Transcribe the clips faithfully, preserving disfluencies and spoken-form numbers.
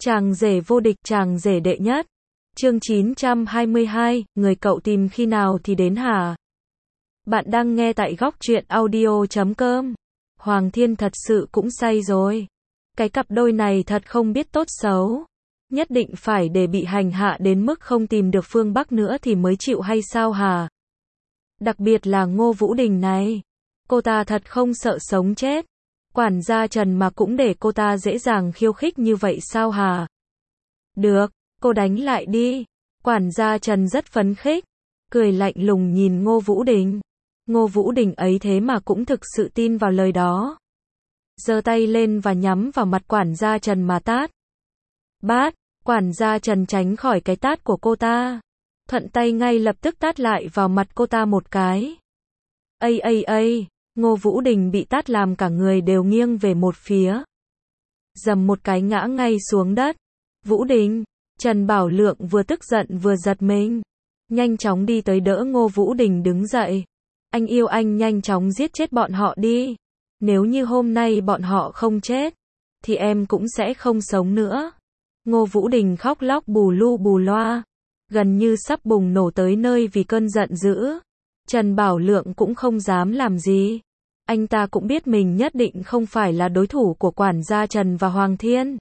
Chàng rể vô địch, chàng rể đệ nhất. Chương chín trăm hai mươi hai, người cậu tìm khi nào thì đến hả? Bạn đang nghe tại góc truyện audio chấm com. Hoàng Thiên thật sự cũng say rồi. Cái cặp đôi này thật không biết tốt xấu. Nhất định phải để bị hành hạ đến mức không tìm được phương Bắc nữa thì mới chịu hay sao hả? Đặc biệt là Ngô Vũ Đình này. Cô ta thật không sợ sống chết. Quản gia Trần mà cũng để cô ta dễ dàng khiêu khích như vậy sao hả? Được, cô đánh lại đi. Quản gia Trần rất phấn khích, cười lạnh lùng nhìn Ngô Vũ Đình. Ngô Vũ Đình ấy thế mà cũng thực sự tin vào lời đó. Giơ tay lên và nhắm vào mặt quản gia Trần mà tát. Bát, quản gia Trần tránh khỏi cái tát của cô ta. Thuận tay ngay lập tức tát lại vào mặt cô ta một cái. Ây ây ây, Ngô Vũ Đình bị tát làm cả người đều nghiêng về một phía. Dầm một cái ngã ngay xuống đất. Vũ Đình, Trần Bảo Lượng vừa tức giận vừa giật mình. Nhanh chóng đi tới đỡ Ngô Vũ Đình đứng dậy. Anh yêu anh nhanh chóng giết chết bọn họ đi. Nếu như hôm nay bọn họ không chết, thì em cũng sẽ không sống nữa. Ngô Vũ Đình khóc lóc bù lu bù loa, gần như sắp bùng nổ tới nơi vì cơn giận dữ. Trần Bảo Lượng cũng không dám làm gì. Anh ta cũng biết mình nhất định không phải là đối thủ của quản gia Trần và Hoàng Thiên.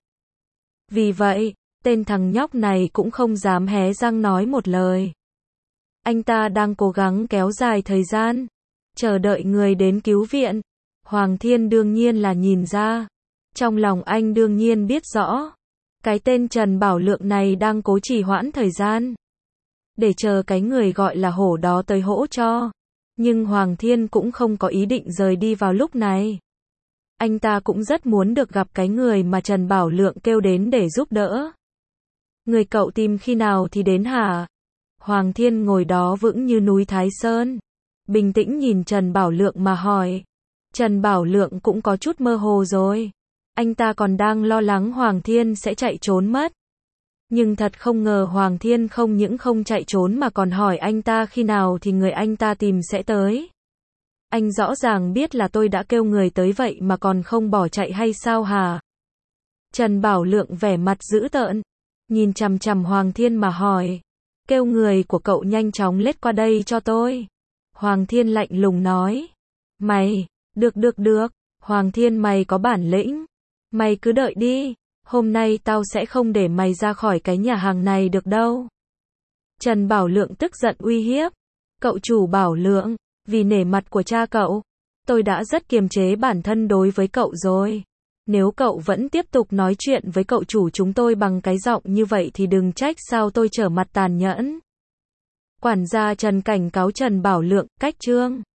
Vì vậy, tên thằng nhóc này cũng không dám hé răng nói một lời. Anh ta đang cố gắng kéo dài thời gian, chờ đợi người đến cứu viện. Hoàng Thiên đương nhiên là nhìn ra. Trong lòng anh đương nhiên biết rõ. Cái tên Trần Bảo Lượng này đang cố trì hoãn thời gian. Để chờ cái người gọi là hổ đó tới hỗ cho. Nhưng Hoàng Thiên cũng không có ý định rời đi vào lúc này. Anh ta cũng rất muốn được gặp cái người mà Trần Bảo Lượng kêu đến để giúp đỡ. Người cậu tìm khi nào thì đến hả? Hoàng Thiên ngồi đó vững như núi Thái Sơn. Bình tĩnh nhìn Trần Bảo Lượng mà hỏi. Trần Bảo Lượng cũng có chút mơ hồ rồi. Anh ta còn đang lo lắng Hoàng Thiên sẽ chạy trốn mất. Nhưng thật không ngờ Hoàng Thiên không những không chạy trốn mà còn hỏi anh ta khi nào thì người anh ta tìm sẽ tới. Anh rõ ràng biết là tôi đã kêu người tới vậy mà còn không bỏ chạy hay sao hả? Trần Bảo Lượng vẻ mặt dữ tợn, nhìn chằm chằm Hoàng Thiên mà hỏi. Kêu người của cậu nhanh chóng lết qua đây cho tôi. Hoàng Thiên lạnh lùng nói. Mày, được được được, Hoàng Thiên mày có bản lĩnh. Mày cứ đợi đi, hôm nay tao sẽ không để mày ra khỏi cái nhà hàng này được đâu. Trần Bảo Lượng tức giận uy hiếp. Cậu chủ Bảo Lượng, vì nể mặt của cha cậu, tôi đã rất kiềm chế bản thân đối với cậu rồi. Nếu cậu vẫn tiếp tục nói chuyện với cậu chủ chúng tôi bằng cái giọng như vậy thì đừng trách sao tôi trở mặt tàn nhẫn. Quản gia Trần cảnh cáo Trần Bảo Lượng, cách chương.